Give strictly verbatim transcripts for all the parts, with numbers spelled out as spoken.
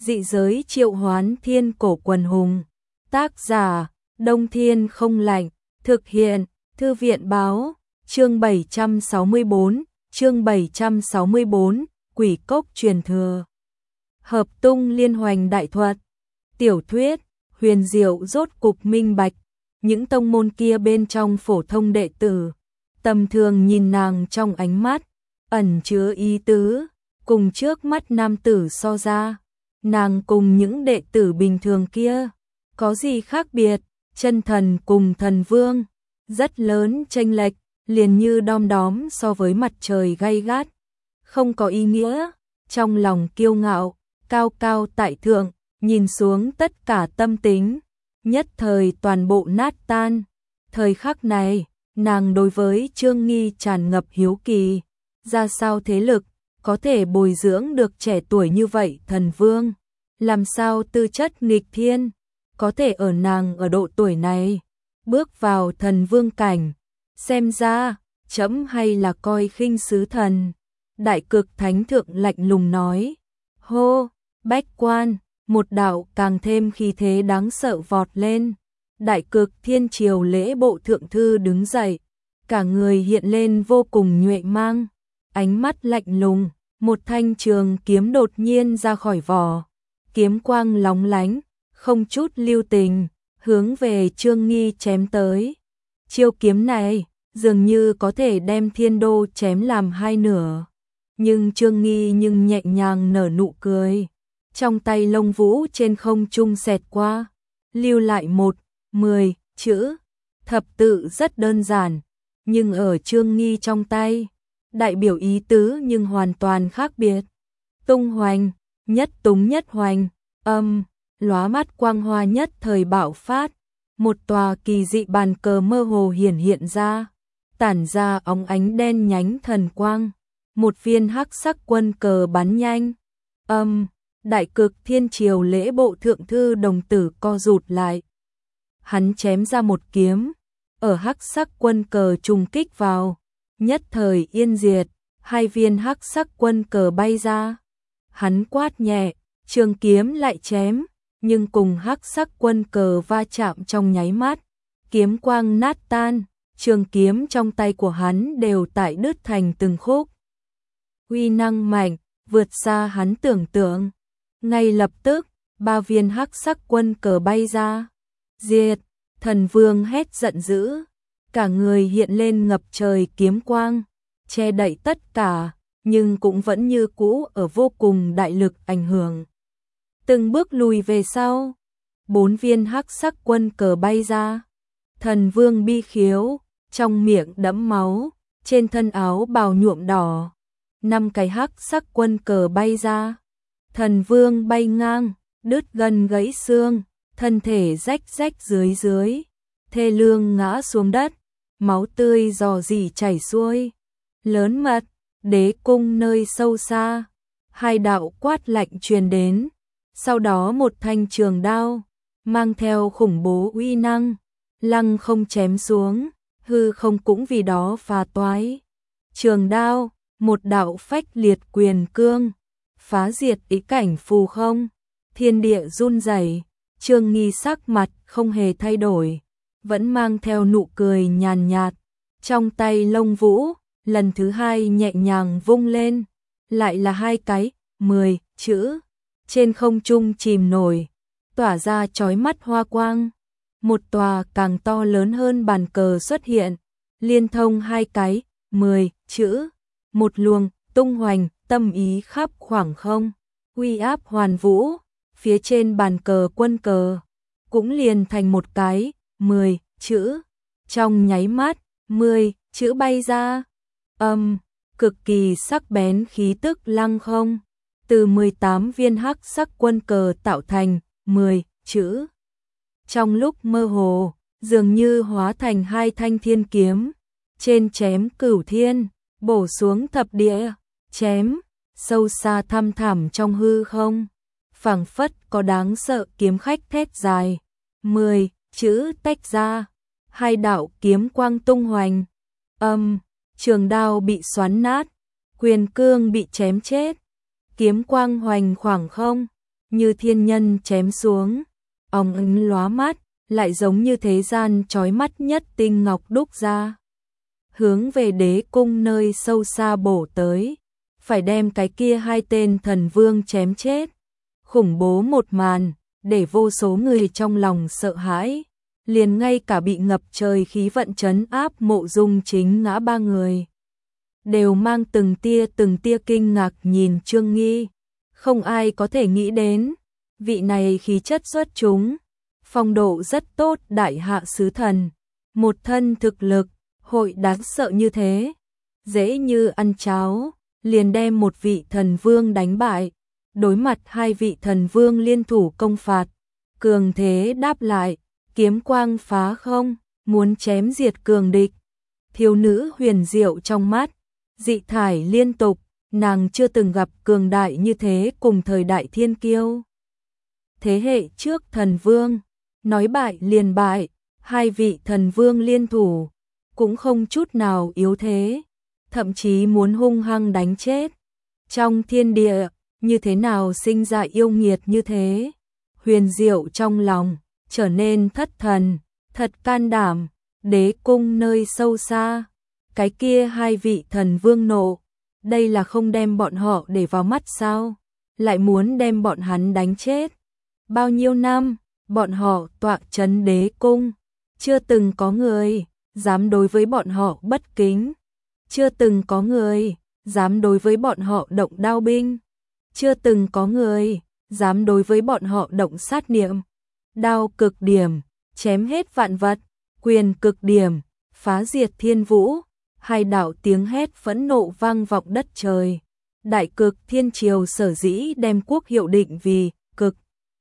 Dị giới triệu hoán thiên cổ quần hùng. Tác giả, Đông Thiên không lạnh. Thực hiện, Thư viện báo. Chương bảy trăm sáu mươi tư, chương bảy trăm sáu mươi tư, Quỷ cốc truyền thừa. Hợp tung liên hoành đại thuật. Tiểu thuyết, huyền diệu rốt cục minh bạch. Những tông môn kia bên trong phổ thông đệ tử, tầm thường nhìn nàng trong ánh mắt, ẩn chứa ý tứ, cùng trước mắt nam tử so ra. Nàng cùng những đệ tử bình thường kia, có gì khác biệt, chân thần cùng thần vương, rất lớn chênh lệch, liền như đom đóm so với mặt trời gay gắt, không có ý nghĩa, trong lòng kiêu ngạo, cao cao tại thượng, nhìn xuống tất cả tâm tính, nhất thời toàn bộ nát tan. Thời khắc này, nàng đối với Trương Nghi tràn ngập hiếu kỳ, ra sao thế lực có thể bồi dưỡng được trẻ tuổi như vậy thần vương, làm sao tư chất nghịch thiên, có thể ở nàng ở độ tuổi này, bước vào thần vương cảnh, xem ra, trẫm hay là coi khinh sứ thần. Đại Cực Thánh Thượng lạnh lùng nói, hô, bách quan, một đạo càng thêm khí thế đáng sợ vọt lên. Đại Cực Thiên Triều lễ bộ thượng thư đứng dậy, cả người hiện lên vô cùng nhuệ mang, ánh mắt lạnh lùng, một thanh trường kiếm đột nhiên ra khỏi vỏ, kiếm quang lóng lánh, không chút lưu tình, hướng về Trương Nghi chém tới. Chiêu kiếm này, dường như có thể đem thiên đô chém làm hai nửa, nhưng Trương Nghi nhưng nhẹ nhàng nở nụ cười, trong tay lông vũ trên không trung xẹt qua, lưu lại một, mười chữ, thập tự rất đơn giản, nhưng ở Trương Nghi trong tay, đại biểu ý tứ nhưng hoàn toàn khác biệt. Tung hoành, nhất túng nhất hoành, âm, lóa mắt quang hoa nhất thời bạo phát, một tòa kỳ dị bàn cờ mơ hồ hiển hiện ra, tản ra óng ánh đen nhánh thần quang, một viên hắc sắc quân cờ bắn nhanh, âm, Đại Cực Thiên Triều lễ bộ thượng thư đồng tử co rụt lại. Hắn chém ra một kiếm, ở hắc sắc quân cờ trùng kích vào, nhất thời yên diệt, hai viên hắc sắc quân cờ bay ra. Hắn quát nhẹ, trường kiếm lại chém, nhưng cùng hắc sắc quân cờ va chạm trong nháy mắt, kiếm quang nát tan, trường kiếm trong tay của hắn đều tại đứt thành từng khúc. Uy năng mạnh, vượt xa hắn tưởng tượng. Ngay lập tức, ba viên hắc sắc quân cờ bay ra. Diệt, thần vương hét giận dữ, cả người hiện lên ngập trời kiếm quang, che đậy tất cả, nhưng cũng vẫn như cũ ở vô cùng đại lực ảnh hưởng. Từng bước lùi về sau, bốn viên hắc sắc quân cờ bay ra. Thần vương bi khiếu, trong miệng đẫm máu, trên thân áo bào nhuộm đỏ. Năm cái hắc sắc quân cờ bay ra. Thần vương bay ngang, đứt gân gãy xương, thân thể rách rách dưới dưới, thê lương ngã xuống đất, máu tươi rò rỉ chảy xuôi. Lớn mật, đế cung nơi sâu xa, hai đạo quát lạnh truyền đến, sau đó một thanh trường đao, mang theo khủng bố uy năng, lăng không chém xuống, hư không cũng vì đó phá toái. Trường đao, một đạo phách liệt quyền cương, phá diệt ý cảnh phù không, thiên địa run rẩy. Trương Nghi sắc mặt không hề thay đổi, vẫn mang theo nụ cười nhàn nhạt, trong tay lông vũ, lần thứ hai nhẹ nhàng vung lên, lại là hai cái, mười chữ, trên không trung chìm nổi, tỏa ra chói mắt hoa quang. Một tòa càng to lớn hơn bàn cờ xuất hiện, liên thông hai cái, mười chữ, một luồng, tung hoành, tâm ý khắp khoảng không, uy áp hoàn vũ, phía trên bàn cờ quân cờ, cũng liền thành một cái, mười chữ, trong nháy mắt, mười chữ bay ra, âm, cực kỳ sắc bén khí tức lăng không, từ mười tám viên hắc sắc quân cờ tạo thành, mười chữ. Trong lúc mơ hồ, dường như hóa thành hai thanh thiên kiếm, trên chém cửu thiên, bổ xuống thập địa, chém, sâu xa thăm thẳm trong hư không, phảng phất có đáng sợ kiếm khách thét dài, mười chữ tách ra, hai đạo kiếm quang tung hoành, âm, trường đao bị xoắn nát, quyền cương bị chém chết, kiếm quang hoành khoảng không, như thiên nhân chém xuống, óng ánh lóa mắt, lại giống như thế gian chói mắt nhất tinh ngọc đúc ra. Hướng về đế cung nơi sâu xa bổ tới, phải đem cái kia hai tên thần vương chém chết. Khủng bố một màn, để vô số người trong lòng sợ hãi, liền ngay cả bị ngập trời khí vận trấn áp Mộ Dung Chính ngã ba người. Đều mang từng tia từng tia kinh ngạc nhìn Trương Nghi, không ai có thể nghĩ đến, vị này khí chất xuất chúng, phong độ rất tốt đại hạ sứ thần, một thân thực lực, hội đáng sợ như thế, dễ như ăn cháo, liền đem một vị thần vương đánh bại, đối mặt hai vị thần vương liên thủ công phạt, cường thế đáp lại, kiếm quang phá không, muốn chém diệt cường địch. Thiếu nữ huyền diệu trong mắt, dị thải liên tục, nàng chưa từng gặp cường đại như thế cùng thời đại thiên kiêu. Thế hệ trước thần vương, nói bại liền bại, hai vị thần vương liên thủ, cũng không chút nào yếu thế, thậm chí muốn hung hăng đánh chết. Trong thiên địa, như thế nào sinh ra yêu nghiệt như thế? Huyền diệu trong lòng, trở nên thất thần, thật can đảm, đế cung nơi sâu xa. Cái kia hai vị thần vương nộ, đây là không đem bọn họ để vào mắt sao? Lại muốn đem bọn hắn đánh chết. Bao nhiêu năm, bọn họ tọa trấn đế cung, chưa từng có người dám đối với bọn họ bất kính, chưa từng có người dám đối với bọn họ động đao binh, chưa từng có người dám đối với bọn họ động sát niệm. Đao cực điểm, chém hết vạn vật, quyền cực điểm, phá diệt thiên vũ, hai đạo tiếng hét phẫn nộ vang vọng đất trời. Đại cực thiên triều sở dĩ đem quốc hiệu định vì cực,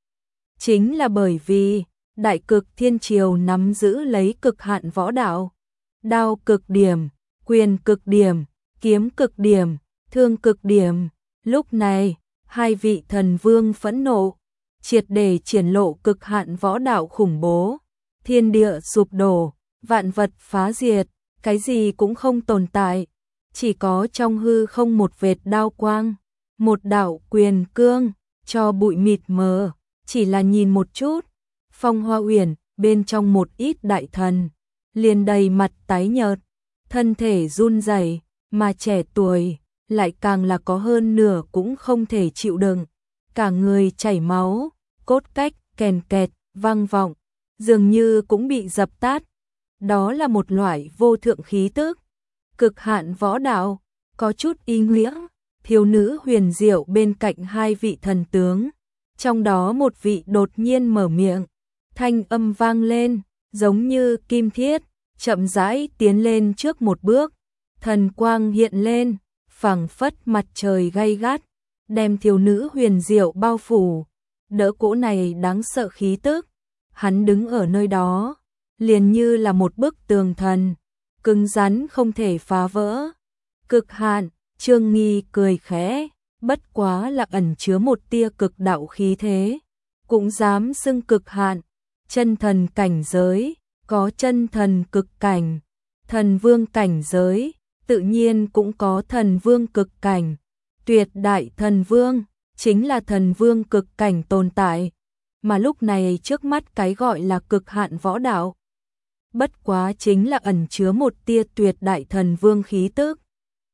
chính là bởi vì đại cực thiên triều nắm giữ lấy cực hạn võ đạo. Đao cực điểm, quyền cực điểm, kiếm cực điểm, thương cực điểm. Lúc này, hai vị thần vương phẫn nộ, triệt để triển lộ cực hạn võ đạo khủng bố. Thiên địa sụp đổ, vạn vật phá diệt, cái gì cũng không tồn tại, chỉ có trong hư không một vệt đao quang, một đạo quyền cương, cho bụi mịt mờ, chỉ là nhìn một chút, Phong Hoa Uyển bên trong một ít đại thần, liền đầy mặt tái nhợt, thân thể run rẩy, mà trẻ tuổi, lại càng là có hơn nửa cũng không thể chịu đựng, cả người chảy máu, cốt cách kèn kẹt, vang vọng, dường như cũng bị dập tắt. Đó là một loại vô thượng khí tức, cực hạn võ đạo, có chút ý nghĩa. Thiếu nữ huyền diệu bên cạnh hai vị thần tướng, trong đó một vị đột nhiên mở miệng, thanh âm vang lên, giống như kim thiết, chậm rãi tiến lên trước một bước, thần quang hiện lên, phảng phất mặt trời gay gắt, đem thiếu nữ huyền diệu bao phủ, đỡ cỗ này đáng sợ khí tức. Hắn đứng ở nơi đó, liền như là một bức tường thần, cứng rắn không thể phá vỡ. Cực hạn, Trương Nghi cười khẽ, bất quá là ẩn chứa một tia cực đạo khí thế, cũng dám xưng cực hạn. Chân thần cảnh giới, có chân thần cực cảnh, thần vương cảnh giới, tự nhiên cũng có thần vương cực cảnh. Tuyệt đại thần vương, chính là thần vương cực cảnh tồn tại, mà lúc này trước mắt cái gọi là cực hạn võ đạo, bất quá chính là ẩn chứa một tia tuyệt đại thần vương khí tức.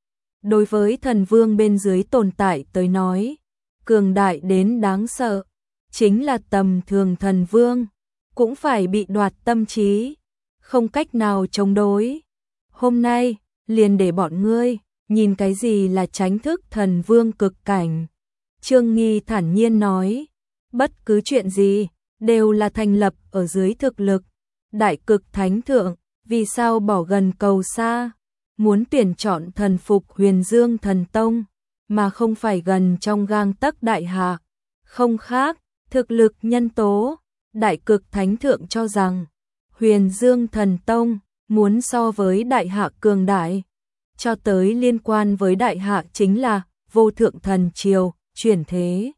Đối với thần vương bên dưới tồn tại tới nói, cường đại đến đáng sợ, chính là tầm thường thần vương, cũng phải bị đoạt tâm trí, không cách nào chống đối. Hôm nay, liền để bọn ngươi nhìn cái gì là tránh thức thần vương cực cảnh. Trương Nghi thản nhiên nói, bất cứ chuyện gì, đều là thành lập ở dưới thực lực. Đại cực thánh thượng, vì sao bỏ gần cầu xa, muốn tuyển chọn thần phục Huyền Dương thần tông, mà không phải gần trong gang tấc đại hạ. Không khác, thực lực nhân tố, đại cực thánh thượng cho rằng, Huyền Dương thần tông, muốn so với đại hạ cường đại. Cho tới liên quan với đại hạ chính là vô thượng thần triều, chuyển thế.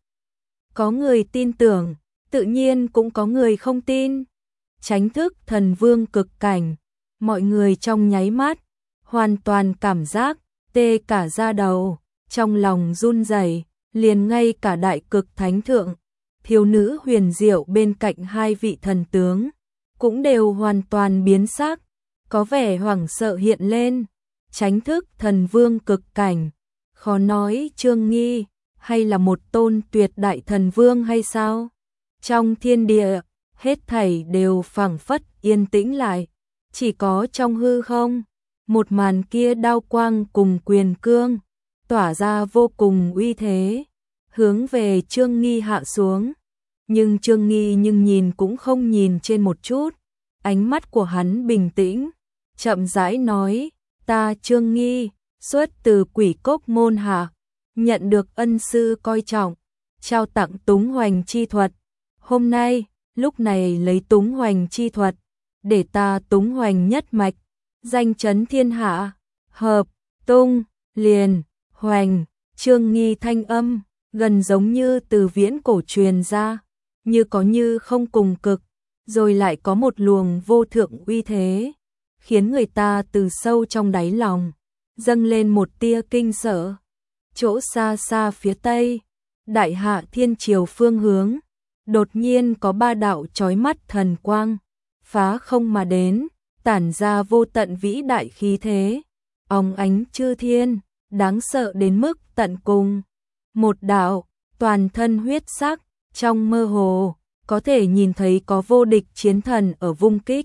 Có người tin tưởng, tự nhiên cũng có người không tin. Tránh thức thần vương cực cảnh, mọi người trong nháy mắt, hoàn toàn cảm giác, tê cả da đầu, trong lòng run rẩy, liền ngay cả đại cực thánh thượng, thiếu nữ huyền diệu bên cạnh hai vị thần tướng, cũng đều hoàn toàn biến sắc, có vẻ hoảng sợ hiện lên, tránh thức thần vương cực cảnh, khó nói Trương Nghi, hay là một tôn tuyệt đại thần vương hay sao? Trong thiên địa, hết thảy đều phảng phất yên tĩnh lại, chỉ có trong hư không, một màn kia đao quang cùng quyền cương, tỏa ra vô cùng uy thế, hướng về Trương Nghi hạ xuống. Nhưng Trương Nghi nhưng nhìn cũng không nhìn trên một chút, ánh mắt của hắn bình tĩnh, chậm rãi nói, ta Trương Nghi, xuất từ Quỷ Cốc môn hạ, nhận được ân sư coi trọng, trao tặng Túng Hoành chi thuật. Hôm nay, lúc này lấy Túng Hoành chi thuật, để ta Túng Hoành nhất mạch, danh chấn thiên hạ, hợp, tung, liền, hoành, Trương Nghi thanh âm, gần giống như từ viễn cổ truyền ra, như có như không cùng cực, rồi lại có một luồng vô thượng uy thế, khiến người ta từ sâu trong đáy lòng dâng lên một tia kinh sợ. Chỗ xa xa phía tây, Đại Hạ Thiên Triều phương hướng, đột nhiên có ba đạo chói mắt thần quang, phá không mà đến, tản ra vô tận vĩ đại khí thế, óng ánh chư thiên, đáng sợ đến mức tận cùng. Một đạo, toàn thân huyết sắc, trong mơ hồ, có thể nhìn thấy có vô địch chiến thần ở vung kích,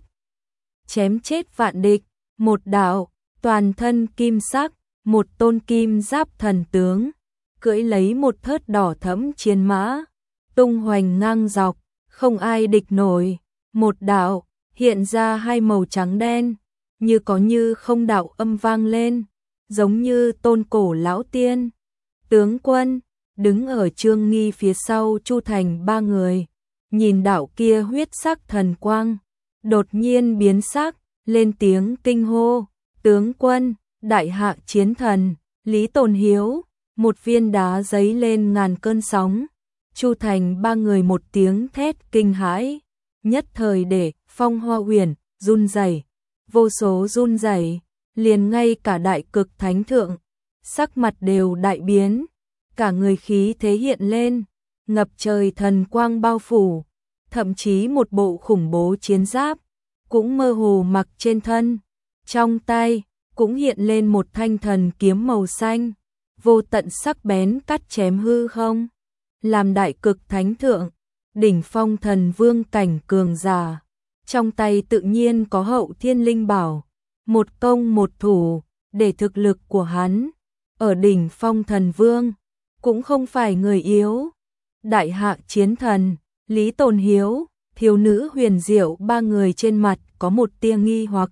chém chết vạn địch. Một đạo, toàn thân kim sắc, một tôn kim giáp thần tướng, cưỡi lấy một thớt đỏ thẫm chiến mã, tung hoành ngang dọc, không ai địch nổi. Một đạo, hiện ra hai màu trắng đen, như có như không đạo âm vang lên, giống như tôn cổ lão tiên. Tướng quân, đứng ở Trương Nghi phía sau Chu Thành ba người, nhìn đạo kia huyết sắc thần quang, đột nhiên biến sắc, lên tiếng kinh hô, tướng quân, Đại Hạ chiến thần, Lý Tồn Hiếu. Một viên đá giấy lên ngàn cơn sóng, Chu Thành ba người một tiếng thét kinh hãi, nhất thời để Phong Hoa Uyển run rẩy, vô số run rẩy, liền ngay cả Đại Cực Thánh Thượng, sắc mặt đều đại biến, cả người khí thế hiện lên, ngập trời thần quang bao phủ, thậm chí một bộ khủng bố chiến giáp cũng mơ hồ mặc trên thân, trong tay cũng hiện lên một thanh thần kiếm màu xanh, vô tận sắc bén cắt chém hư không. Làm Đại Cực Thánh Thượng, đỉnh phong thần vương cảnh cường giả, trong tay tự nhiên có Hậu Thiên Linh Bảo, một công một thủ, để thực lực của hắn ở đỉnh phong thần vương cũng không phải người yếu. Đại Hạ chiến thần, Lý Tồn Hiếu, thiếu nữ huyền diệu ba người trên mặt có một tia nghi hoặc.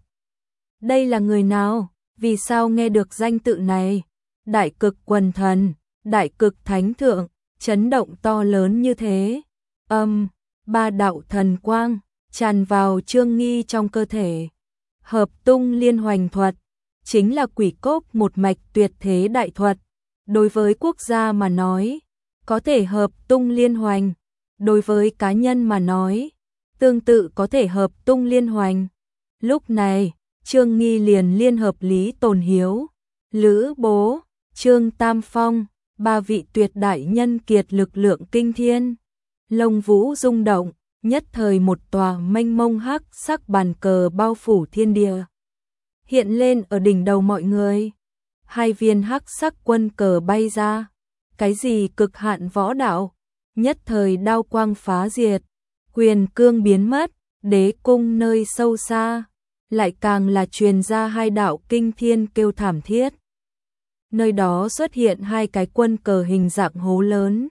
Đây là người nào? Vì sao nghe được danh tự này? Đại Cực Quần Thần, Đại Cực Thánh Thượng, chấn động to lớn như thế. Âm, ba đạo thần quang tràn vào Trương Nghi trong cơ thể. Hợp tung liên hoành thuật, chính là Quỷ Cốc một mạch tuyệt thế đại thuật. Đối với quốc gia mà nói, có thể hợp tung liên hoành. Đối với cá nhân mà nói, tương tự có thể hợp tung liên hoành. Lúc này, Trương Nghi liền liên hợp Lý Tồn Hiếu, Lữ Bố, Trương Tam Phong, ba vị tuyệt đại nhân kiệt lực lượng kinh thiên. Lông vũ rung động, nhất thời một tòa mênh mông hắc sắc bàn cờ bao phủ thiên địa, hiện lên ở đỉnh đầu mọi người. Hai viên hắc sắc quân cờ bay ra, cái gì cực hạn võ đạo, nhất thời đao quang phá diệt, quyền cương biến mất, đế cung nơi sâu xa, lại càng là truyền ra hai đạo kinh thiên kêu thảm thiết. Nơi đó xuất hiện hai cái quân cờ hình dạng hố lớn.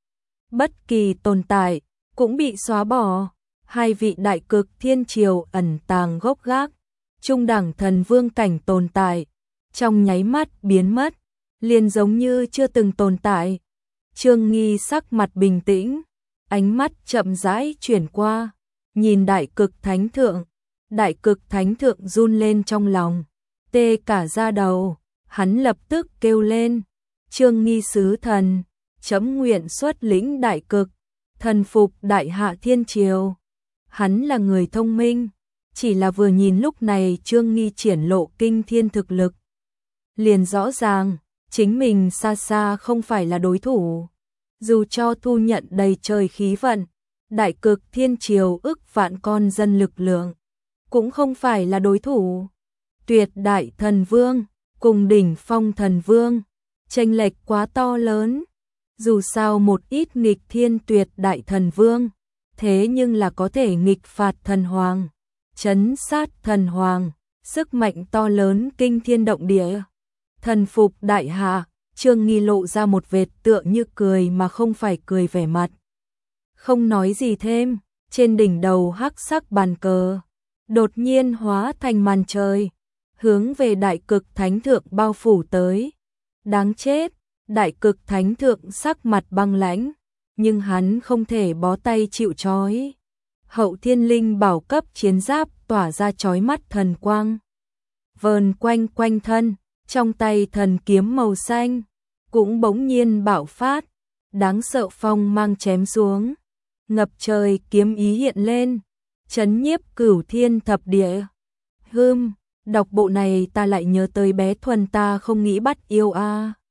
Bất kỳ tồn tại cũng bị xóa bỏ. Hai vị Đại Cực Thiên Triều ẩn tàng gốc gác, trung đẳng thần vương cảnh tồn tại, trong nháy mắt biến mất, liền giống như chưa từng tồn tại. Trương Nghi sắc mặt bình tĩnh, ánh mắt chậm rãi chuyển qua, nhìn Đại Cực Thánh Thượng. Đại Cực Thánh Thượng run lên trong lòng, tê cả da đầu, hắn lập tức kêu lên, Trương Nghi sứ thần, chấm nguyện xuất lĩnh Đại Cực, thần phục Đại Hạ Thiên Triều. Hắn là người thông minh, chỉ là vừa nhìn lúc này Trương Nghi triển lộ kinh thiên thực lực, liền rõ ràng, chính mình xa xa không phải là đối thủ. Dù cho thu nhận đầy trời khí vận, đại cực thiên triều ức vạn con dân lực lượng, cũng không phải là đối thủ. Tuyệt đại thần vương, cùng đỉnh phong thần vương, chênh lệch quá to lớn. Dù sao một ít nghịch thiên tuyệt đại thần vương, thế nhưng là có thể nghịch phạt thần hoàng, trấn sát thần hoàng, sức mạnh to lớn kinh thiên động địa. Thần phục đại hạ, Trương Nghi lộ ra một vệt tựa như cười mà không phải cười vẻ mặt. Không nói gì thêm, trên đỉnh đầu hắc sắc bàn cờ, đột nhiên hóa thành màn trời, hướng về đại cực thánh thượng bao phủ tới. Đáng chết, đại cực thánh thượng sắc mặt băng lãnh, nhưng hắn không thể bó tay chịu trói. Hậu thiên linh bảo cấp chiến giáp tỏa ra chói mắt thần quang, vờn quanh quanh thân, trong tay thần kiếm màu xanh cũng bỗng nhiên bạo phát, đáng sợ phong mang chém xuống, ngập trời kiếm ý hiện lên, chấn nhiếp cửu thiên thập địa. Hừm, đọc bộ này ta lại nhớ tới bé Thuần ta không nghĩ bắt yêu a. À.